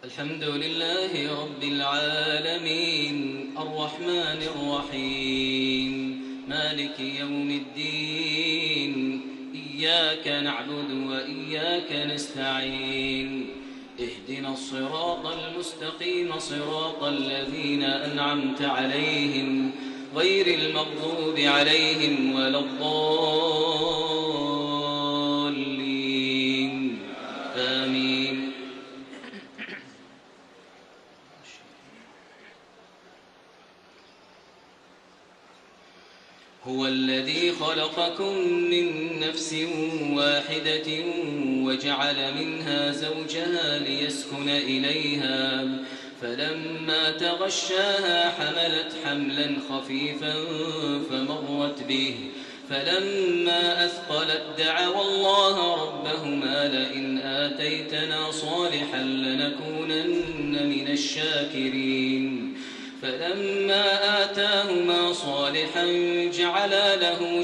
الحمد لله رب العالمين الرحمن الرحيم مالك يوم الدين إياك نعبد وإياك نستعين اهدنا الصراط المستقيم صراط الذين أنعمت عليهم غير المغضوب عليهم ولا الضالين آمين. هو الذي خلقكم من نفس واحدة وجعل منها زوجها ليسكن إليها فلما تغشاها حملت حملا خفيفا فمرت به فلما أثقلت دعوا الله ربهما لئن آتيتنا صالحا لنكونن من الشاكرين فلما آتاهما صالحا جعلا له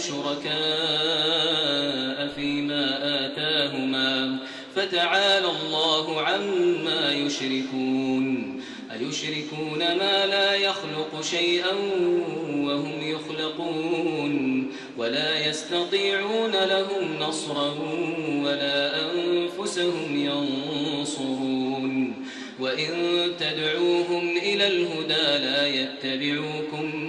شركاء فيما آتاهما فتعالى الله عما يشركون أيشركون ما لا يخلق شيئا وهم يخلقون ولا يستطيعون لهم نصرا ولا أنفسهم ينصرون وإن تدعوهم إلى الهدى لا يتبعوكم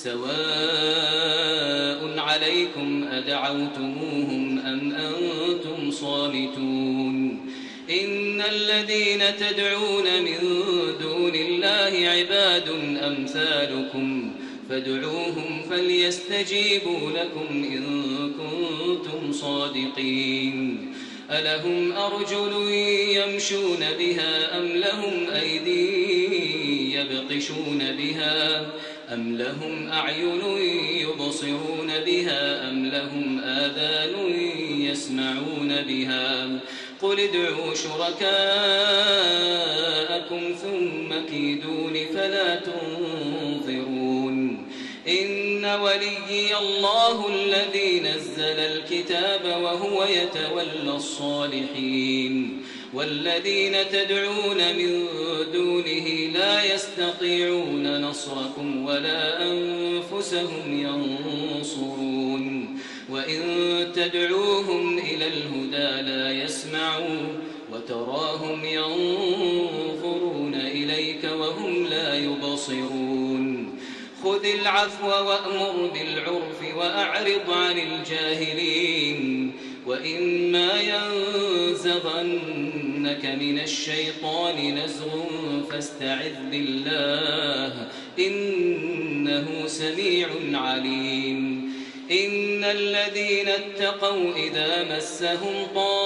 سواء عليكم أدعوتموهم أم أنتم صامتون إن الذين تدعون من دون الله عباد أمثالكم فادعوهم فليستجيبوا لكم إن كنتم صادقين ألهم أرجل يمشون بها أم لهم أيدي يبطشون بها أم لهم أعين يبصرون بها أم لهم آذان يسمعون بها قل ادعوا شركاءكم ثم كيدون فلا تنظرون إن وليي الله الذي نزل الكتاب وهو يتولى الصالحين والذين تدعون من دونه لا يستطيعون نصركم ولا أنفسهم ينصرون وإن تدعوهم إلى الهدى لا يسمعوا وتراهم ينظرون إليك وهم لا يبصرون خذ العفو وأمر بالعرف وأعرض عن الجاهلين وإما ينزغنك من الشيطان نزغ فاستعذ بالله إنه سميع عليم إن الذين اتقوا إذا مسهم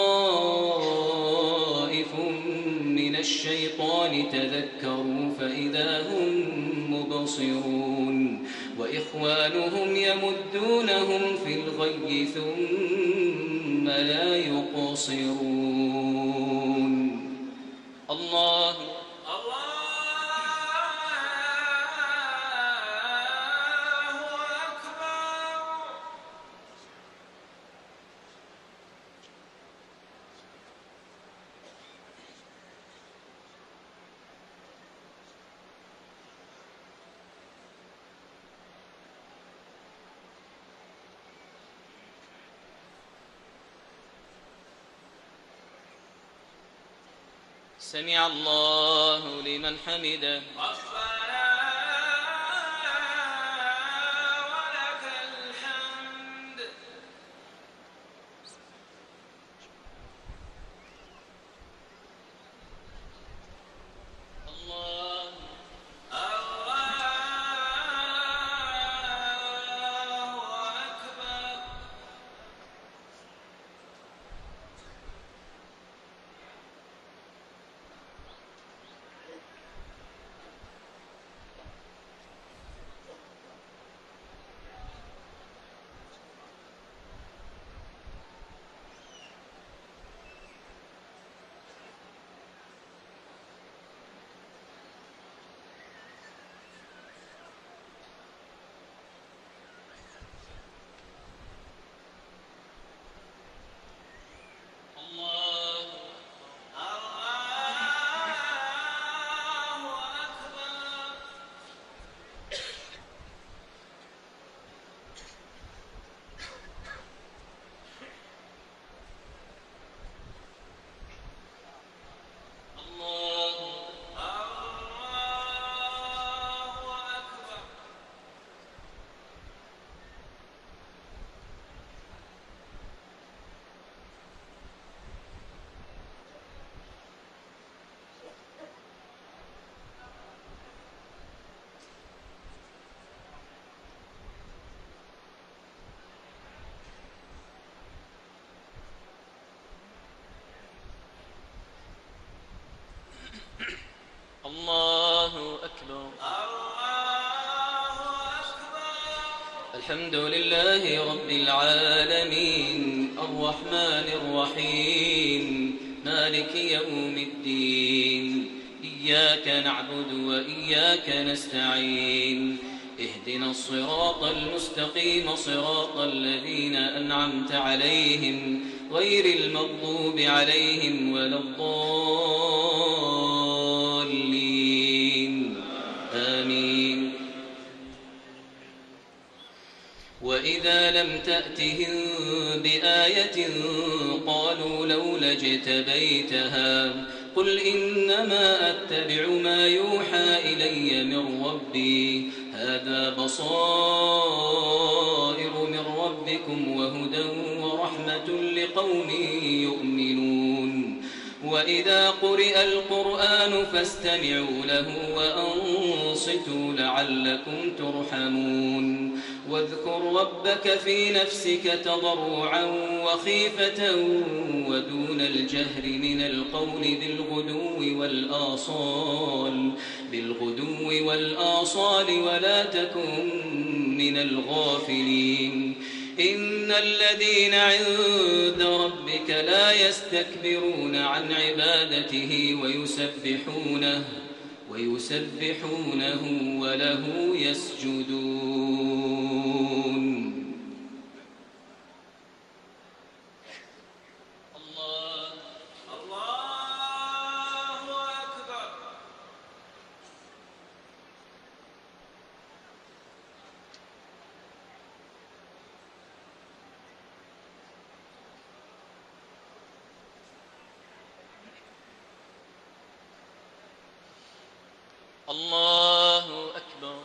طائف من الشيطان تذكروا فإذا هم مبصرون وإخوانهم يمدونهم في الغي ثم لا يقصرون الله سمع الله لمن حمده ربنا ولك الحمد الله أكبر الحمد لله رب العالمين الرحمن الرحيم مالك يوم الدين إياك نعبد وإياك نستعين اهدنا الصراط المستقيم صراط الذين أنعمت عليهم غير المغضوب عليهم ولا الضالين آمين. وإذا لم تأتهم بآية قالوا لولا اجتبيتها قل إنما أتبع ما يوحى إلي من ربي هذا بصائر من ربكم وهدى ورحمة لقوم يؤمنون. وإذا قرئ القرآن فاستمعوا له وأنصتوا لعلكم ترحمون. واذكر ربك في نفسك تضرعا وخيفة ودون الجهر من القول بالغدو والآصال ولا تكن من الغافلين. إن الذين عند ربك لا يستكبرون عن عبادته ويسبحونه وله يسجدون. الله أكبر.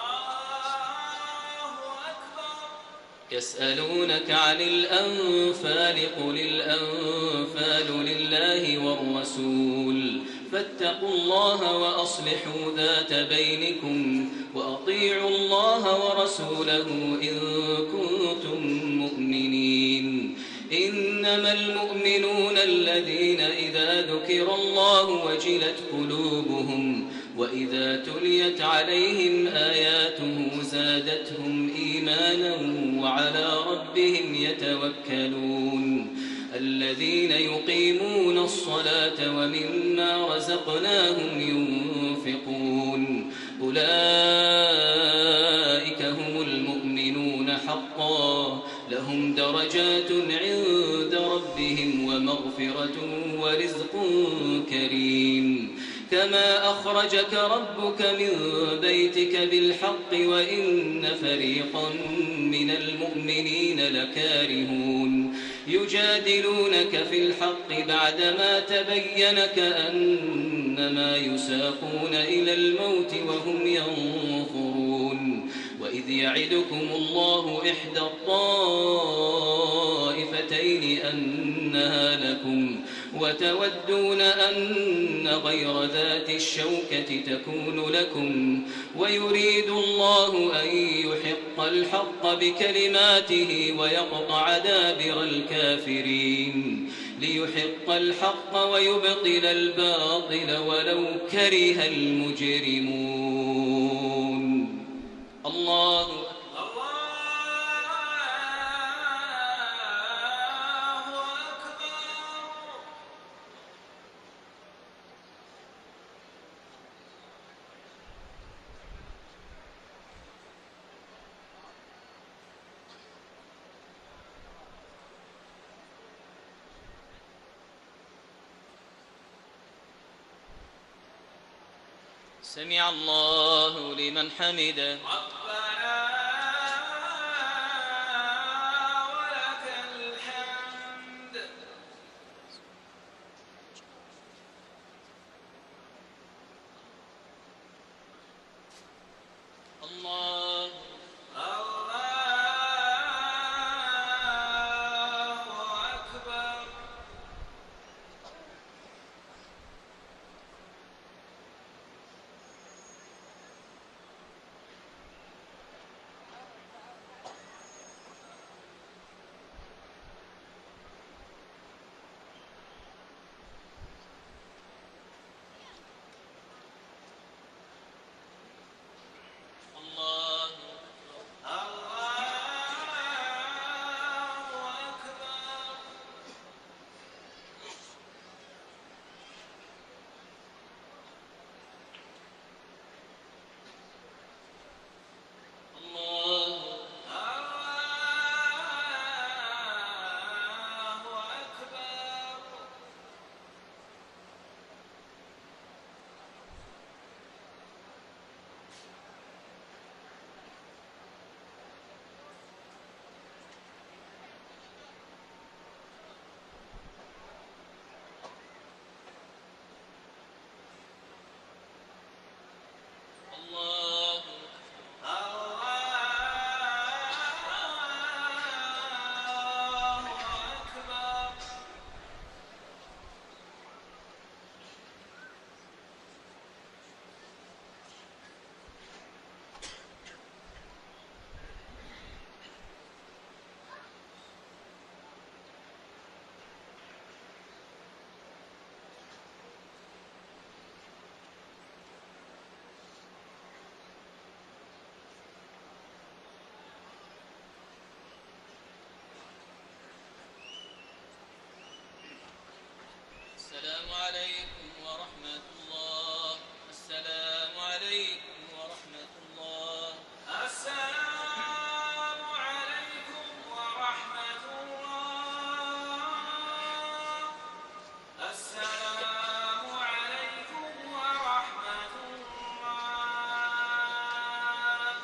يسألونك عن الأنفال قل الأنفال لله والرسول فاتقوا الله وأصلحوا ذات بينكم وأطيعوا الله ورسوله إن كنتم مؤمنين. إنما المؤمنون الذين إذا ذكر الله وجلت قلوبهم وإذا تليت عليهم آياته زادتهم إيمانا وعلى ربهم يتوكلون. الذين يقيمون الصلاة ومما رزقناهم ينفقون أولئك هم المؤمنون حقا لهم درجات عند ربهم ومغفرة ورزق كريم. كما أخرجك ربك من بيتك بالحق وإن فريقا من المؤمنين لكارهون. يجادلونك في الحق بعدما تبين كأنما يساقون إلى الموت وهم ينظرون. وإذ يعدكم الله إحدى الطائفتين أنها لكم وتودون أن غير ذات الشوكة تكون لكم ويريد الله أن يحق الحق بكلماته ويقطع دابر الكافرين ليحق الحق ويبطل الباطل ولو كره المجرمون. الله أكبر. سمع الله لمن حمده. ربنا ولك الحمد. الله أكبر. ورحمة الله. السلام عليكم ورحمة الله.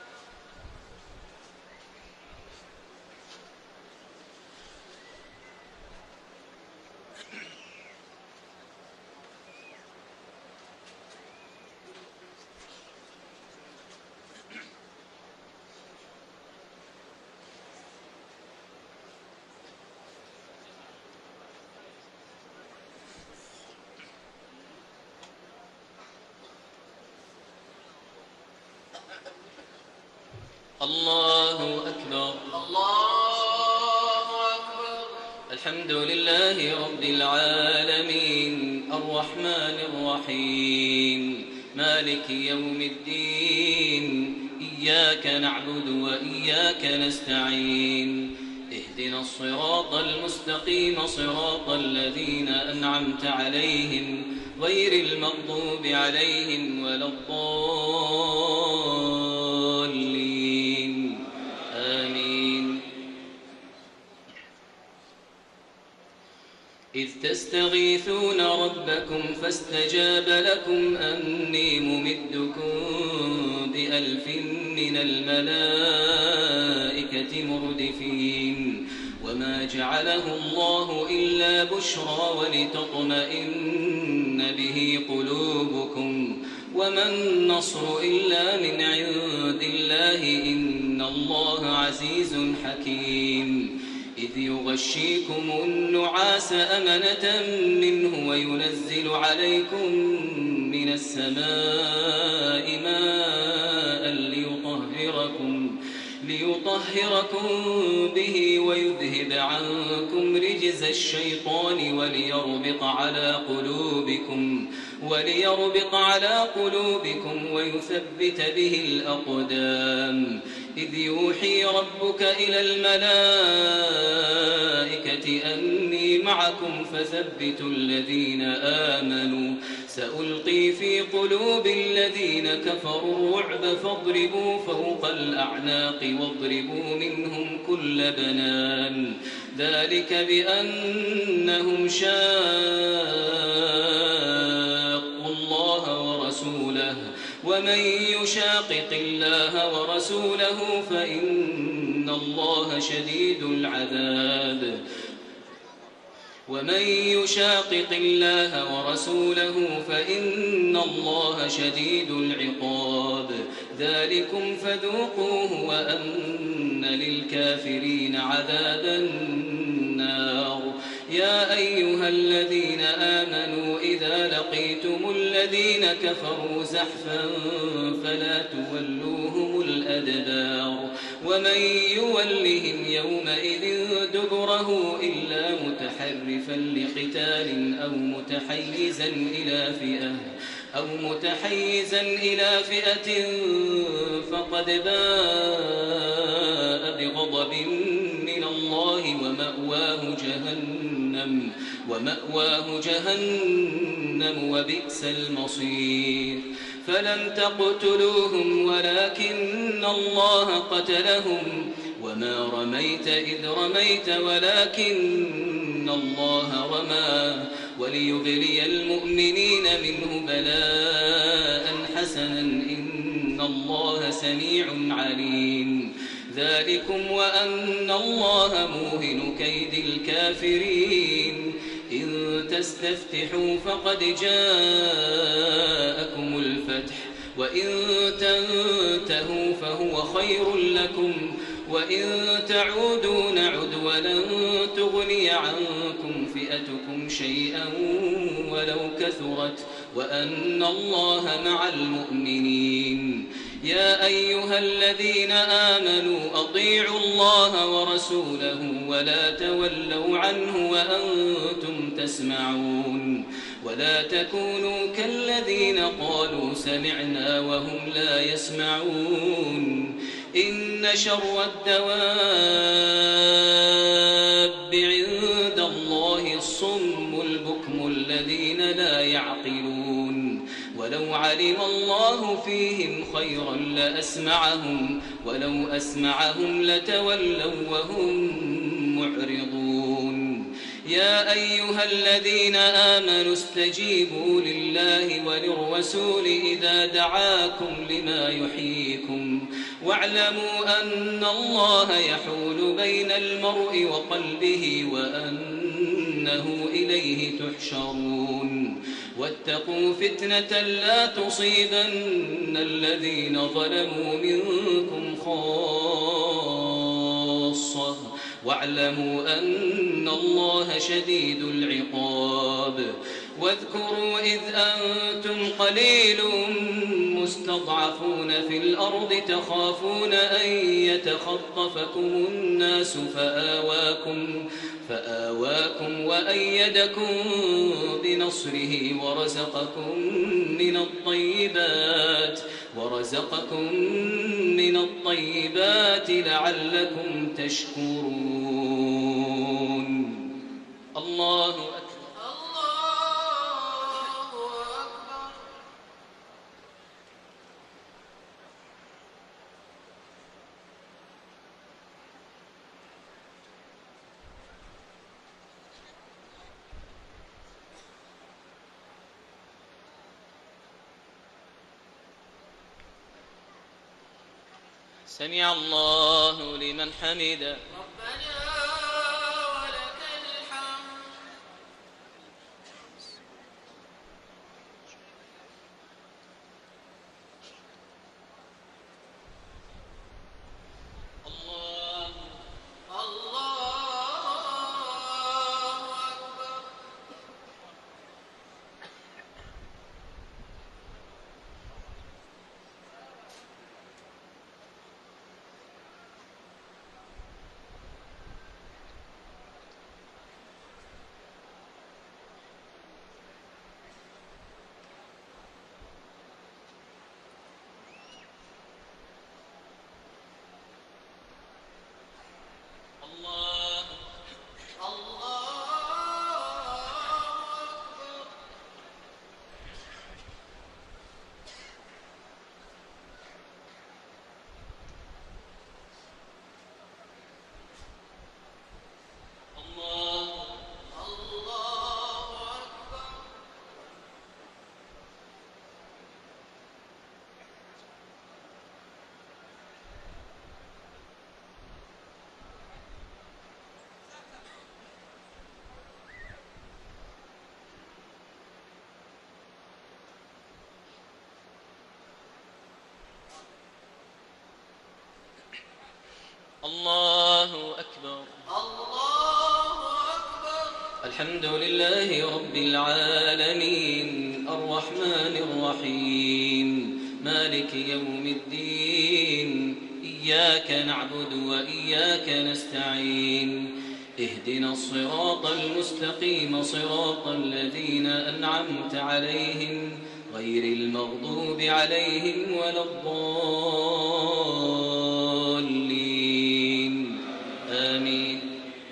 الله أكبر. الله أكبر. الحمد لله رب العالمين الرحمن الرحيم مالك يوم الدين إياك نعبد وإياك نستعين اهدنا الصراط المستقيم صراط الذين أنعمت عليهم غير المغضوب عليهم ولا الضالين آمين. إذ تستغيثون ربكم فاستجاب لكم أني ممدكم ب1000 من الملائكة مردفين وما جعله الله إلا بشرى ولتطمئن به قلوبكم وما النصر إلا من عند الله إن الله عزيز حكيم. إذ يغشيكم النعاس أمنة منه وينزل عليكم من السماء ماء ليطهركم به ويذهب عنكم رجز الشيطان وليربط على قلوبكم ويثبت به الأقدام. إذ يوحي ربك إلى الملائكة أني معكم فثبتوا الذين آمنوا سألقي في قلوب الذين كفروا الرعب فاضربوا فوق الأعناق واضربوا منهم كل بنان ذلك بأنهم شاقوا الله ورسوله ومن يشاقق الله ورسوله فإن الله شديد العذاب ذلكم فذوقوه وأن للكافرين عذاب النار. يا أيها الذين آمنوا إذا لقيتم الذين كفروا زحفا فلا تولوهم الأدبار ومن يولهم يومئذ دبره إلا متحرفا لقتال أو متحيزا إلى فئة فقد باء بغضب من الله ومأواه جهنم وبئس المصير. فلم تقتلوهم ولكن الله قتلهم وما رميت إذ رميت ولكن الله رمى وليبلي المؤمنين منه بلاء حسنا إن الله سميع عليم. ذلكم وأن الله موهن كيد الكافرين. إن تستفتحوا فقد جاءكم الفتح وإن تنتهوا فهو خير لكم وإن تعودوا نعد ولن تغني عنكم فئتكم شيئا ولو كثرت وأن الله مع المؤمنين. يا أيها الذين آمنوا أطيعوا الله ورسوله ولا تولوا عنه وأنتم تسمعون ولا تكونوا كالذين قالوا سمعنا وهم لا يسمعون. إن شر الدواب عند الله الصم البكم الذين لا يعقلون. ولو علم الله فيهم خيرا لأسمعهم ولو أسمعهم لتولوا وهم يا أيها الذين آمنوا استجيبوا لله وللرسول إذا دعاكم لما يحييكم واعلموا أن الله يحول بين المرء وقلبه وأنه إليه تحشرون واتقوا فتنة لا تصيبن الذين ظلموا منكم خاصة واعلموا أن الله شديد العقاب واذكروا إذ أنتم قليل مستضعفون في الأرض تخافون أن يتخطفكم الناس فآواكم وأيدكم بنصره ورزقكم من الطيبات لعلكم تشكرون. الله أكبر. سمع الله لمن حمده. ربنا ولك الحمد. الله أكبر. الله أكبر. الحمد لله رب العالمين الرحمن الرحيم مالك يوم الدين إياك نعبد وإياك نستعين اهدنا الصراط المستقيم صراط الذين أنعمت عليهم غير المغضوب عليهم ولا الضالين آمين.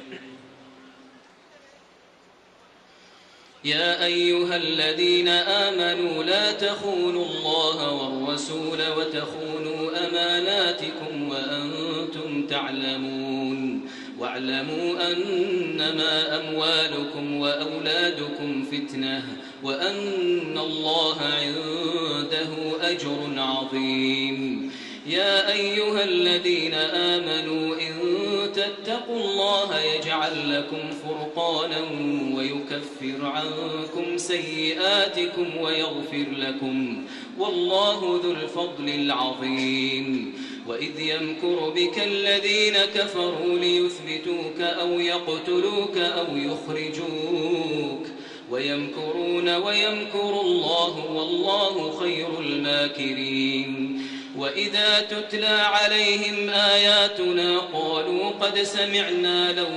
يا أيها الذين آمنوا لا تخونوا الله والرسول وتخونوا أماناتكم وأنتم تعلمون واعلموا أنما أموالكم وأولادكم فتنة وأن الله عنده أجر عظيم. يا أيها الذين آمنوا إن تتقوا الله يجعل لكم فرقانا ويكفر عنكم سيئاتكم ويغفر لكم والله ذو الفضل العظيم. وإذ يمكر بك الذين كفروا ليثبتوك أو يقتلوك أو يخرجوك ويمكرون ويمكر الله والله خير الماكرين. وإذا تتلى عليهم آياتنا قالوا قد سمعنا لو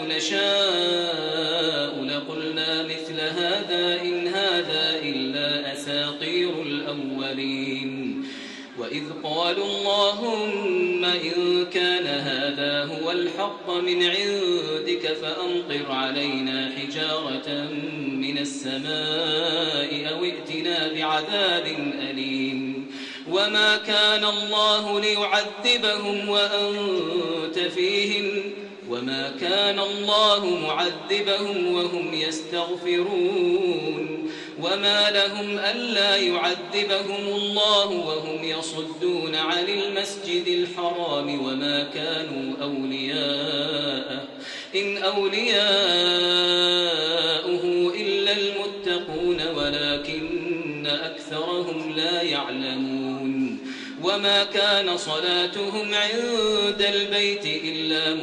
نشاء لقلنا مثل هذا إن هذا إلا أساطير الأولين. وإذ قالوا اللهم إن كان هذا هو الحق من عندك فأمطر علينا حجارة من السماء أو ائتنا بعذاب أليم. وما كان الله ليعذبهم وأنت فيهم وما كان الله معذبهم وهم يستغفرون وما لهم ألا يعذبهم الله وهم يصدون عن المسجد الحرام وما كانوا أولياءه إن أولياؤه إلا المتقون ولكن أكثرهم لا يعلمون وما كان صلاتهم عند البيت إلا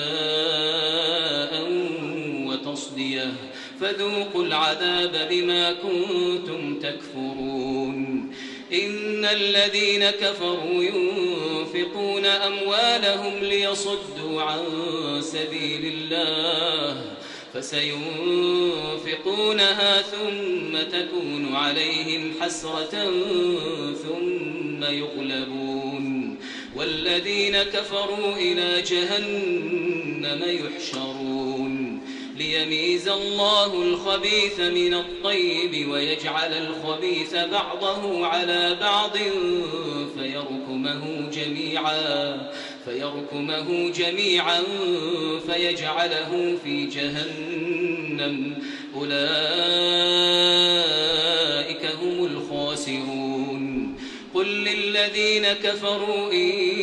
مكاء وتصدية فذوقوا العذاب بما كنتم تكفرون إن الذين كفروا ينفقون أموالهم ليصدوا عن سبيل الله فسينفقونها ثم تكون عليهم حسرة ثم يغلبون والذين كفروا إلى جهنم يحشرون ليميز الله الخبيث من الطيب ويجعل الخبيث بعضه على بعض فيركمه جميعا فيجعله في جهنم أولئك هم الخاسرون قل للذين كفروا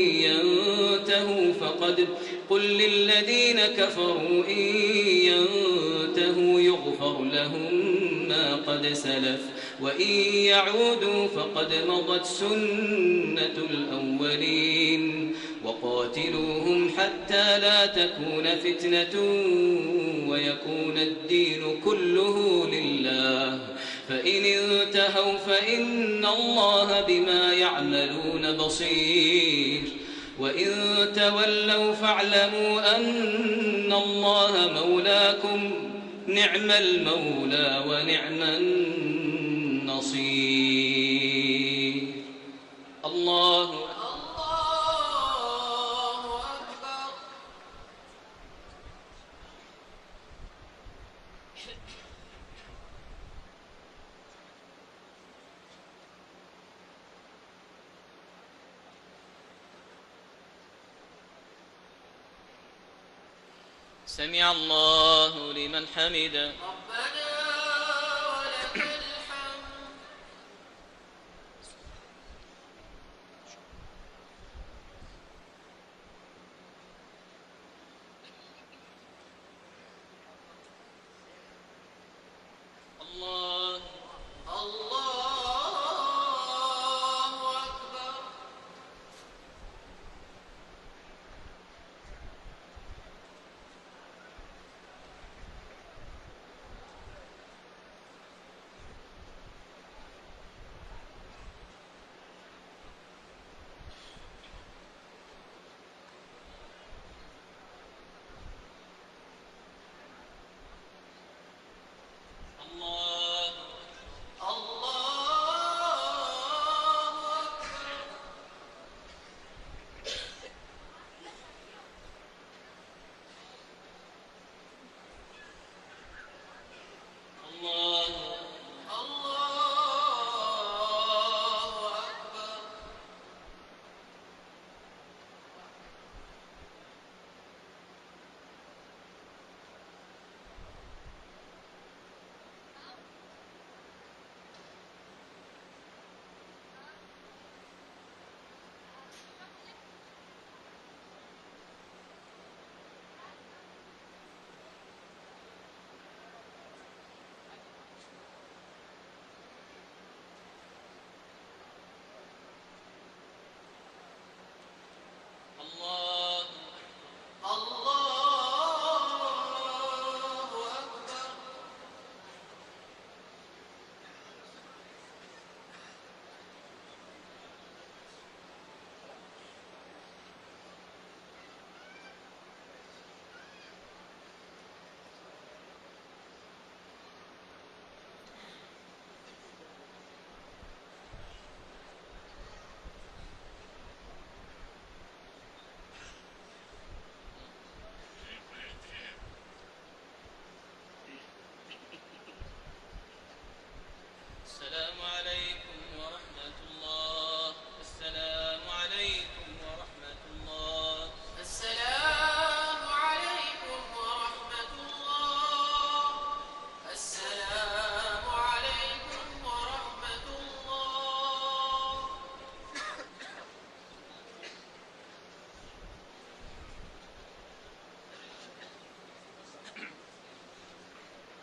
إن ينتهوا يغفر لهم ما قد سلف وإن يعودوا فقد مضت سنة الأولين وقاتلوهم حتى لا تكون فتنة ويكون الدين كله لله فإن انتهوا فإن الله بما يعملون بصير وإن تولوا فاعلموا أن الله مولاكم نعم المولى ونعم النصير الله أكبر. سمع الله لمن حمده.